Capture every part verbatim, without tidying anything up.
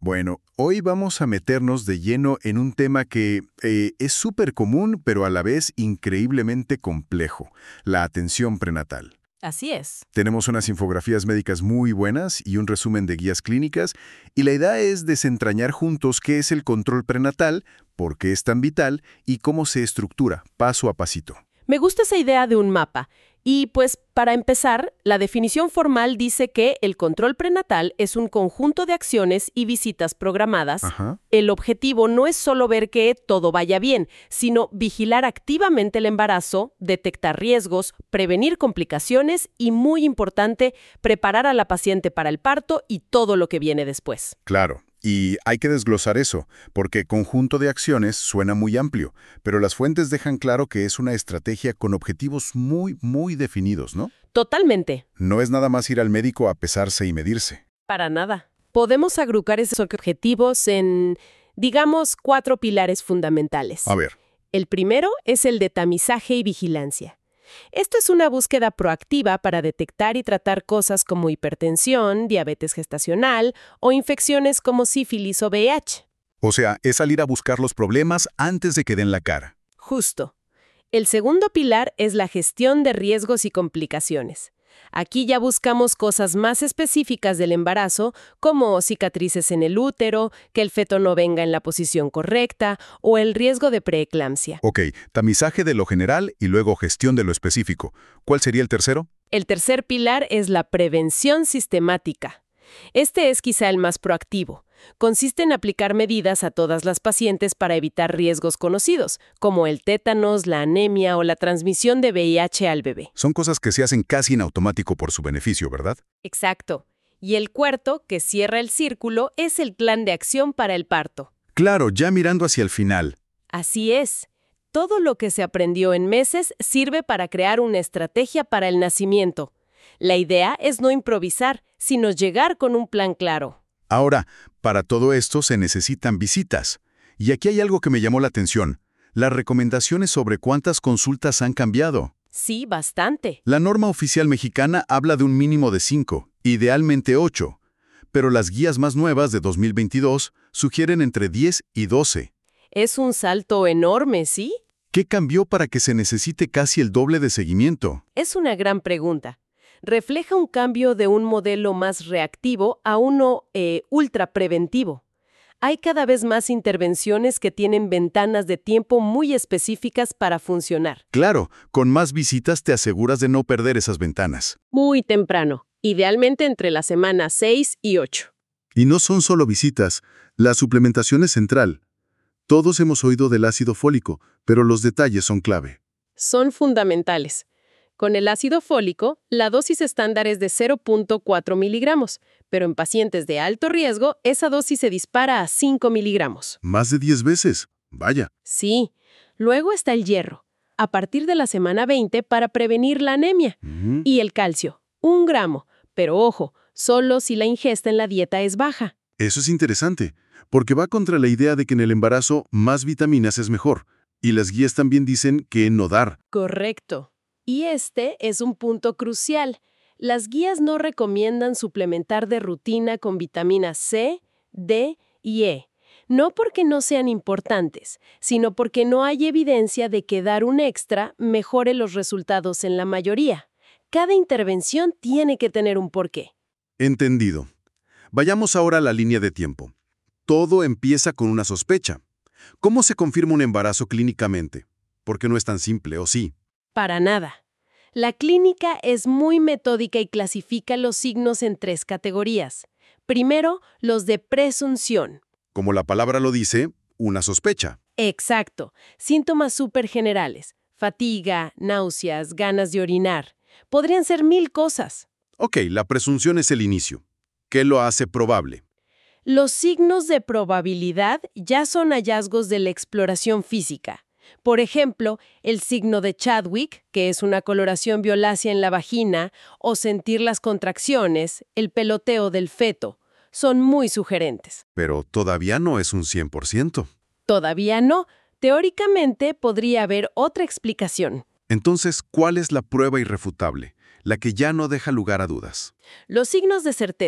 Bueno, hoy vamos a meternos de lleno en un tema que eh, es súper común, pero a la vez increíblemente complejo, la atención prenatal. Así es. Tenemos unas infografías médicas muy buenas y un resumen de guías clínicas, y la idea es desentrañar juntos qué es el control prenatal, por qué es tan vital y cómo se estructura, paso a pasito. Me gusta esa idea de un mapa. Y pues, para empezar, la definición formal dice que el control prenatal es un conjunto de acciones y visitas programadas. Ajá. El objetivo no es solo ver que todo vaya bien, sino vigilar activamente el embarazo, detectar riesgos, prevenir complicaciones y, muy importante, preparar a la paciente para el parto y todo lo que viene después. Claro. Y hay que desglosar eso, porque conjunto de acciones suena muy amplio, pero las fuentes dejan claro que es una estrategia con objetivos muy, muy definidos, ¿no? Totalmente. No es nada más ir al médico a pesarse y medirse. Para nada. Podemos agrupar esos objetivos en, digamos, cuatro pilares fundamentales. A ver. El primero es el de tamizaje y vigilancia. Esto es una búsqueda proactiva para detectar y tratar cosas como hipertensión, diabetes gestacional o infecciones como sífilis o V I H. O sea, es salir a buscar los problemas antes de que den la cara. Justo. El segundo pilar es la gestión de riesgos y complicaciones. Aquí ya buscamos cosas más específicas del embarazo, como cicatrices en el útero, que el feto no venga en la posición correcta o el riesgo de preeclampsia. Ok, tamizaje de lo general y luego gestión de lo específico. ¿Cuál sería el tercero? El tercer pilar es la prevención sistemática. Este es quizá el más proactivo. Consiste en aplicar medidas a todas las pacientes para evitar riesgos conocidos, como el tétanos, la anemia o la transmisión de V I H al bebé. Son cosas que se hacen casi en automático por su beneficio, ¿verdad? Exacto. Y el cuarto, que cierra el círculo, es el plan de acción para el parto. Claro, ya mirando hacia el final. Así es. Todo lo que se aprendió en meses sirve para crear una estrategia para el nacimiento. La idea es no improvisar, sino llegar con un plan claro. Ahora, para todo esto se necesitan visitas. Y aquí hay algo que me llamó la atención. Las recomendaciones sobre cuántas consultas han cambiado. Sí, bastante. La norma oficial mexicana habla de un mínimo de cinco, idealmente ocho. Pero las guías más nuevas de dos mil veintidós sugieren entre diez y doce. Es un salto enorme, ¿sí? ¿Qué cambió para que se necesite casi el doble de seguimiento? Es una gran pregunta. Refleja un cambio de un modelo más reactivo a uno eh, ultra preventivo. Hay cada vez más intervenciones que tienen ventanas de tiempo muy específicas para funcionar. Claro, con más visitas te aseguras de no perder esas ventanas. Muy temprano, idealmente entre la semana seis y ocho. Y no son solo visitas, la suplementación es central. Todos hemos oído del ácido fólico, pero los detalles son clave. Son fundamentales. Con el ácido fólico, la dosis estándar es de cero punto cuatro miligramos, pero en pacientes de alto riesgo, esa dosis se dispara a cinco miligramos. Más de diez veces. Vaya. Sí. Luego está el hierro, a partir de la semana veinte para prevenir la anemia. Ujú. Y el calcio, un gramo, pero ojo, solo si la ingesta en la dieta es baja. Eso es interesante, porque va contra la idea de que en el embarazo más vitaminas es mejor. Y las guías también dicen que no dar. Correcto. Y este es un punto crucial. Las guías no recomiendan suplementar de rutina con vitaminas C, D y E. No porque no sean importantes, sino porque no hay evidencia de que dar un extra mejore los resultados en la mayoría. Cada intervención tiene que tener un porqué. Entendido. Vayamos ahora a la línea de tiempo. Todo empieza con una sospecha. ¿Cómo se confirma un embarazo clínicamente? Porque no es tan simple, ¿o sí? Para nada. La clínica es muy metódica y clasifica los signos en tres categorías. Primero, los de presunción. Como la palabra lo dice, una sospecha. Exacto. Síntomas súper generales. Fatiga, náuseas, ganas de orinar. Podrían ser mil cosas. Ok, la presunción es el inicio. ¿Qué lo hace probable? Los signos de probabilidad ya son hallazgos de la exploración física. Por ejemplo, el signo de Chadwick, que es una coloración violácea en la vagina, o sentir las contracciones, el peloteo del feto, son muy sugerentes. Pero todavía no es un cien por ciento. Todavía no. Teóricamente podría haber otra explicación. Entonces, ¿cuál es la prueba irrefutable? La que ya no deja lugar a dudas. Los signos de certeza.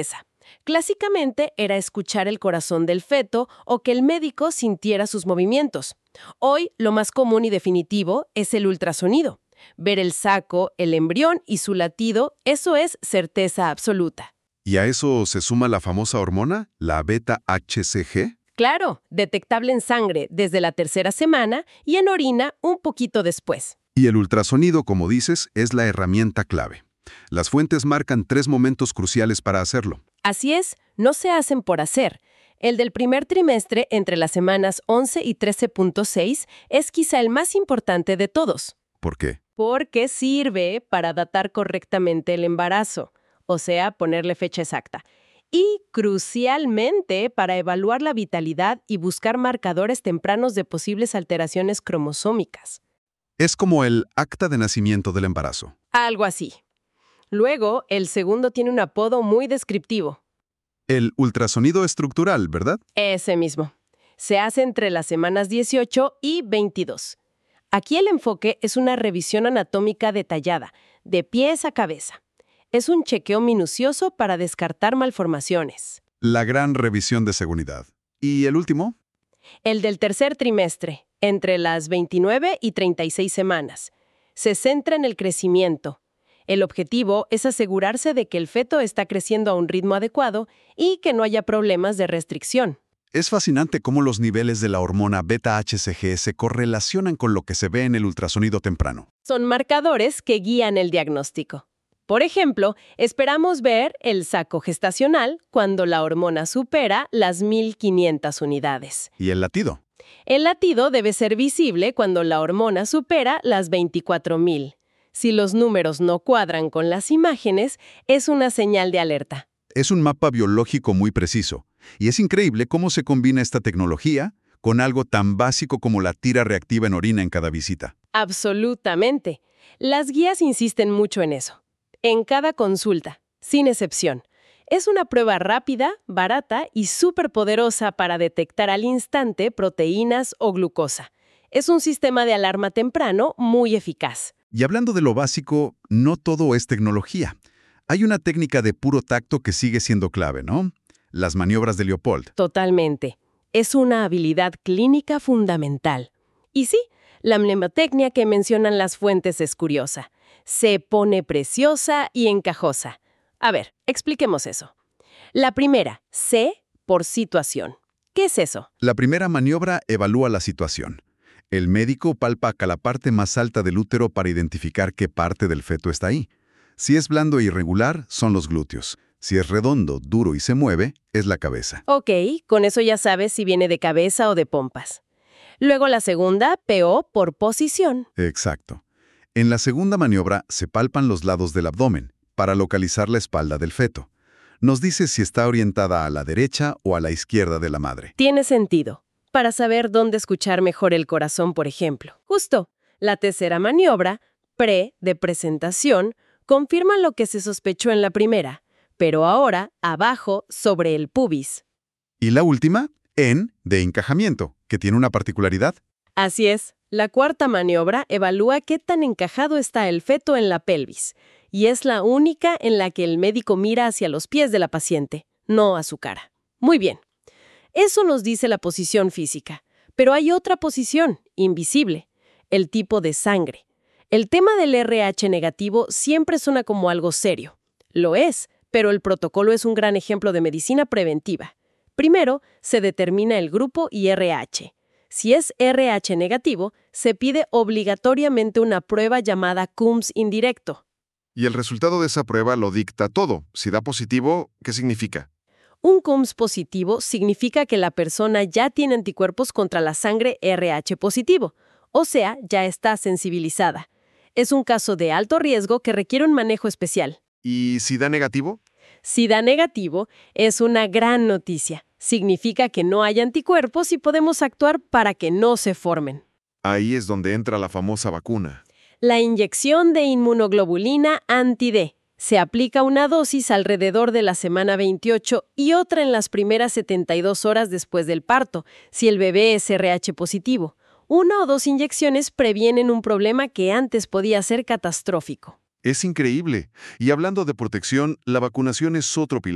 Clásicamente era escuchar el corazón del feto o que el médico sintiera sus movimientos. Hoy, lo más común y definitivo es el ultrasonido. Ver el saco, el embrión y su latido, eso es certeza absoluta. ¿Y a eso se suma la famosa hormona, la beta H C G? Claro, detectable en sangre desde la tercera semana y en orina un poquito después. Y el ultrasonido, como dices, es la herramienta clave. Las fuentes marcan tres momentos cruciales para hacerlo. Así es, no se hacen por hacer. El del primer trimestre entre las semanas once y trece punto seis es quizá el más importante de todos. ¿Por qué? Porque sirve para datar correctamente el embarazo, o sea, ponerle fecha exacta. Y, crucialmente, para evaluar la vitalidad y buscar marcadores tempranos de posibles alteraciones cromosómicas. Es como el acta de nacimiento del embarazo. Algo así. Luego, el segundo tiene un apodo muy descriptivo. El ultrasonido estructural, ¿verdad? Ese mismo. Se hace entre las semanas dieciocho y veintidós. Aquí el enfoque es una revisión anatómica detallada, de pies a cabeza. Es un chequeo minucioso para descartar malformaciones. La gran revisión de seguridad. ¿Y el último? El del tercer trimestre, entre las veintinueve y treinta y seis semanas. Se centra en el crecimiento. El objetivo es asegurarse de que el feto está creciendo a un ritmo adecuado y que no haya problemas de restricción. Es fascinante cómo los niveles de la hormona beta H C G se correlacionan con lo que se ve en el ultrasonido temprano. Son marcadores que guían el diagnóstico. Por ejemplo, esperamos ver el saco gestacional cuando la hormona supera las mil quinientas unidades. ¿Y el latido? El latido debe ser visible cuando la hormona supera las veinticuatro mil. Si los números no cuadran con las imágenes, es una señal de alerta. Es un mapa biológico muy preciso. Y es increíble cómo se combina esta tecnología con algo tan básico como la tira reactiva en orina en cada visita. Absolutamente. Las guías insisten mucho en eso. En cada consulta, sin excepción. Es una prueba rápida, barata y súper poderosa para detectar al instante proteínas o glucosa. Es un sistema de alarma temprano muy eficaz. Y hablando de lo básico, no todo es tecnología. Hay una técnica de puro tacto que sigue siendo clave, ¿no? Las maniobras de Leopold. Totalmente. Es una habilidad clínica fundamental. Y sí, la mnemotecnia que mencionan las fuentes es curiosa. Se pone preciosa y encajosa. A ver, expliquemos eso. La primera, C por situación. ¿Qué es eso? La primera maniobra evalúa la situación. El médico palpa a la parte más alta del útero para identificar qué parte del feto está ahí. Si es blando e irregular, son los glúteos. Si es redondo, duro y se mueve, es la cabeza. Ok, con eso ya sabes si viene de cabeza o de pompas. Luego la segunda, P O por posición. Exacto. En la segunda maniobra se palpan los lados del abdomen para localizar la espalda del feto. Nos dice si está orientada a la derecha o a la izquierda de la madre. Tiene sentido. Para saber dónde escuchar mejor el corazón, por ejemplo. Justo. La tercera maniobra, pre de presentación, confirma lo que se sospechó en la primera, pero ahora abajo sobre el pubis. Y la última, en de encajamiento, que tiene una particularidad. Así es. La cuarta maniobra evalúa qué tan encajado está el feto en la pelvis, y es la única en la que el médico mira hacia los pies de la paciente, no a su cara. Muy bien. Eso nos dice la posición física, pero hay otra posición, invisible, el tipo de sangre. El tema del R H negativo siempre suena como algo serio. Lo es, pero el protocolo es un gran ejemplo de medicina preventiva. Primero, se determina el grupo y R H. Si es R H negativo, se pide obligatoriamente una prueba llamada Coombs indirecto. Y el resultado de esa prueba lo dicta todo. Si da positivo, ¿qué significa? Un Coombs positivo significa que la persona ya tiene anticuerpos contra la sangre R H positivo, o sea, ya está sensibilizada. Es un caso de alto riesgo que requiere un manejo especial. ¿Y si da negativo? Si da negativo, es una gran noticia. Significa que no hay anticuerpos y podemos actuar para que no se formen. Ahí es donde entra la famosa vacuna. La inyección de inmunoglobulina anti-D. Se aplica una dosis alrededor de la semana veintiocho y otra en las primeras setenta y dos horas después del parto, si el bebé es R H positivo. Una o dos inyecciones previenen un problema que antes podía ser catastrófico. Es increíble. Y hablando de protección, la vacunación es otro pilar.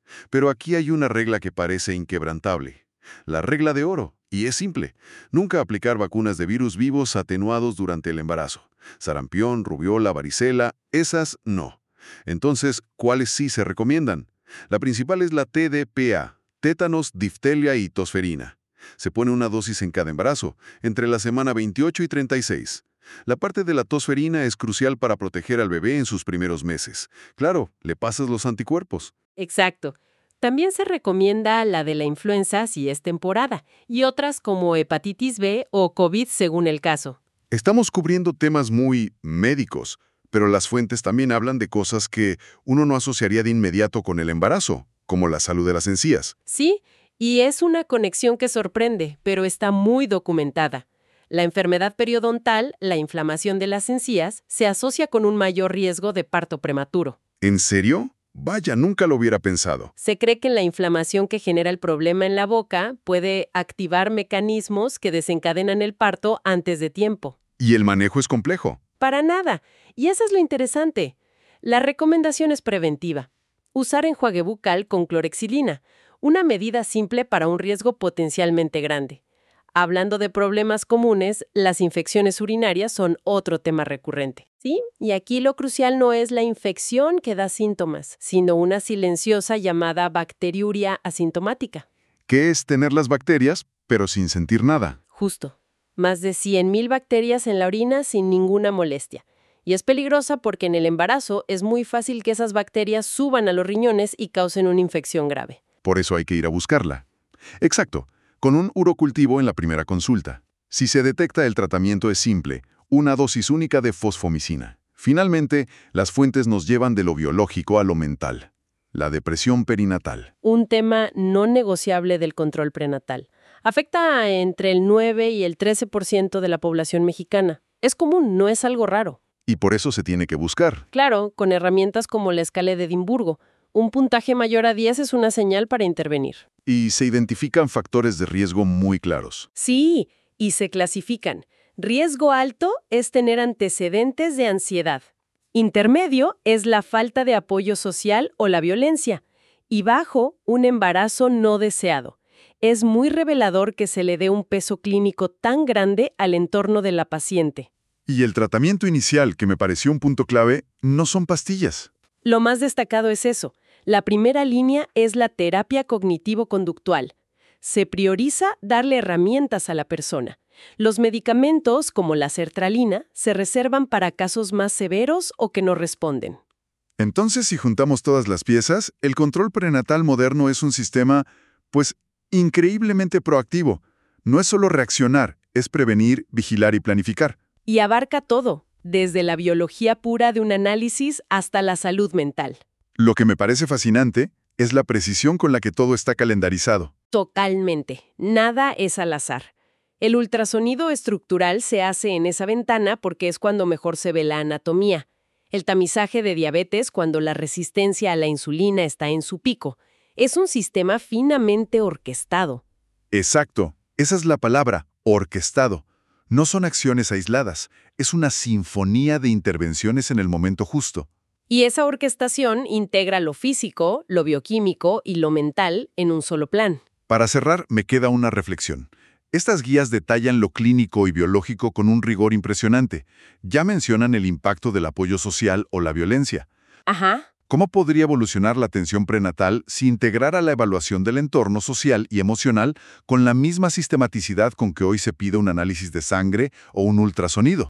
Pero aquí hay una regla que parece inquebrantable. La regla de oro, y es simple. Nunca aplicar vacunas de virus vivos atenuados durante el embarazo. Sarampión, rubiola, varicela, esas no. Entonces, ¿cuáles sí se recomiendan? La principal es la T D P A, tétanos, difteria y tosferina. Se pone una dosis en cada embarazo, entre la semana veintiocho y treinta y seis. La parte de la tosferina es crucial para proteger al bebé en sus primeros meses. Claro, le pasas los anticuerpos. Exacto. También se recomienda la de la influenza si es temporada, y otras como hepatitis B o COVID según el caso. Estamos cubriendo temas muy médicos, pero las fuentes también hablan de cosas que uno no asociaría de inmediato con el embarazo, como la salud de las encías. Sí, y es una conexión que sorprende, pero está muy documentada. La enfermedad periodontal, la inflamación de las encías, se asocia con un mayor riesgo de parto prematuro. ¿En serio? Vaya, nunca lo hubiera pensado. Se cree que la inflamación que genera el problema en la boca puede activar mecanismos que desencadenan el parto antes de tiempo. ¿Y el manejo es complejo? Para nada. Y eso es lo interesante. La recomendación es preventiva. Usar enjuague bucal con clorexidina, una medida simple para un riesgo potencialmente grande. Hablando de problemas comunes, las infecciones urinarias son otro tema recurrente. ¿Sí? Y aquí lo crucial no es la infección que da síntomas, sino una silenciosa llamada bacteriuria asintomática. ¿Qué es tener las bacterias, pero sin sentir nada? Justo. Más de cien mil bacterias en la orina sin ninguna molestia. Y es peligrosa porque en el embarazo es muy fácil que esas bacterias suban a los riñones y causen una infección grave. Por eso hay que ir a buscarla. Exacto, con un urocultivo en la primera consulta. Si se detecta, el tratamiento es simple, una dosis única de fosfomicina. Finalmente, las fuentes nos llevan de lo biológico a lo mental. La depresión perinatal. Un tema no negociable del control prenatal. Afecta a entre el nueve y el trece por ciento de la población mexicana. Es común, no es algo raro. Y por eso se tiene que buscar. Claro, con herramientas como la escala de Edimburgo. Un puntaje mayor a diez es una señal para intervenir. Y se identifican factores de riesgo muy claros. Sí, y se clasifican. Riesgo alto es tener antecedentes de ansiedad. Intermedio es la falta de apoyo social o la violencia. Y bajo, un embarazo no deseado. Es muy revelador que se le dé un peso clínico tan grande al entorno de la paciente. Y el tratamiento inicial, que me pareció un punto clave, no son pastillas. Lo más destacado es eso. La primera línea es la terapia cognitivo-conductual. Se prioriza darle herramientas a la persona. Los medicamentos, como la sertralina, se reservan para casos más severos o que no responden. Entonces, si juntamos todas las piezas, el control prenatal moderno es un sistema, pues, increíblemente proactivo. No es solo reaccionar, es prevenir, vigilar y planificar. Y abarca todo, desde la biología pura de un análisis hasta la salud mental. Lo que me parece fascinante es la precisión con la que todo está calendarizado. Totalmente. Nada es al azar. El ultrasonido estructural se hace en esa ventana porque es cuando mejor se ve la anatomía. El tamizaje de diabetes cuando la resistencia a la insulina está en su pico. Es un sistema finamente orquestado. Exacto. Esa es la palabra, orquestado. No son acciones aisladas. Es una sinfonía de intervenciones en el momento justo. Y esa orquestación integra lo físico, lo bioquímico y lo mental en un solo plan. Para cerrar, me queda una reflexión. Estas guías detallan lo clínico y biológico con un rigor impresionante. Ya mencionan el impacto del apoyo social o la violencia. Ajá. ¿Cómo podría evolucionar la atención prenatal si integrara la evaluación del entorno social y emocional con la misma sistematicidad con que hoy se pide un análisis de sangre o un ultrasonido?